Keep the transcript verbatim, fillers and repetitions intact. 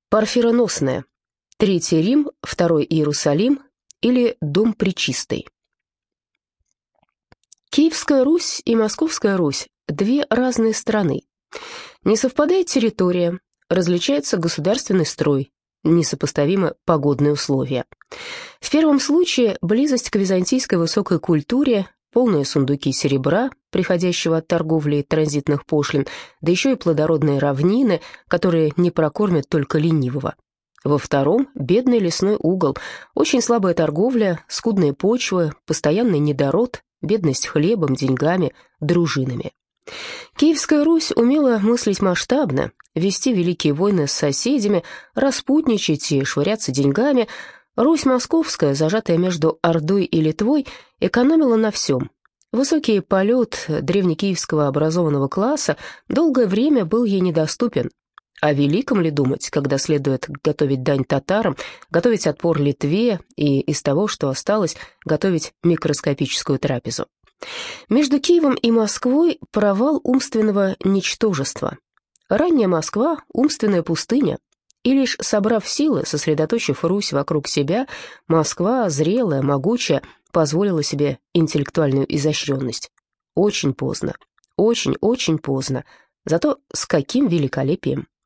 Парфироносная, Третий Рим, Второй Иерусалим или Дом Пречистой. Киевская Русь и Московская Русь – две разные страны. Не совпадает территория, различается государственный строй, несопоставимы погодные условия. В первом случае близость к византийской высокой культуре, полные сундуки серебра, приходящего от торговли и транзитных пошлин, да еще и плодородные равнины, которые не прокормят только ленивого. Во втором – бедный лесной угол, очень слабая торговля, скудные почвы, постоянный недород, бедность хлебом, деньгами, дружинами. Киевская Русь умела мыслить масштабно, вести великие войны с соседями, распутничать и швыряться деньгами. Русь Московская, зажатая между Ордой и Литвой, экономила на всем. Высокий полет древнекиевского образованного класса долгое время был ей недоступен. О великом ли думать, когда следует готовить дань татарам, готовить отпор Литве и из того, что осталось, готовить микроскопическую трапезу? Между Киевом и Москвой провал умственного ничтожества. Ранняя Москва – умственная пустыня, и лишь собрав силы, сосредоточив Русь вокруг себя, Москва, зрелая, могучая, позволила себе интеллектуальную изощренность. Очень поздно, очень-очень поздно, зато с каким великолепием.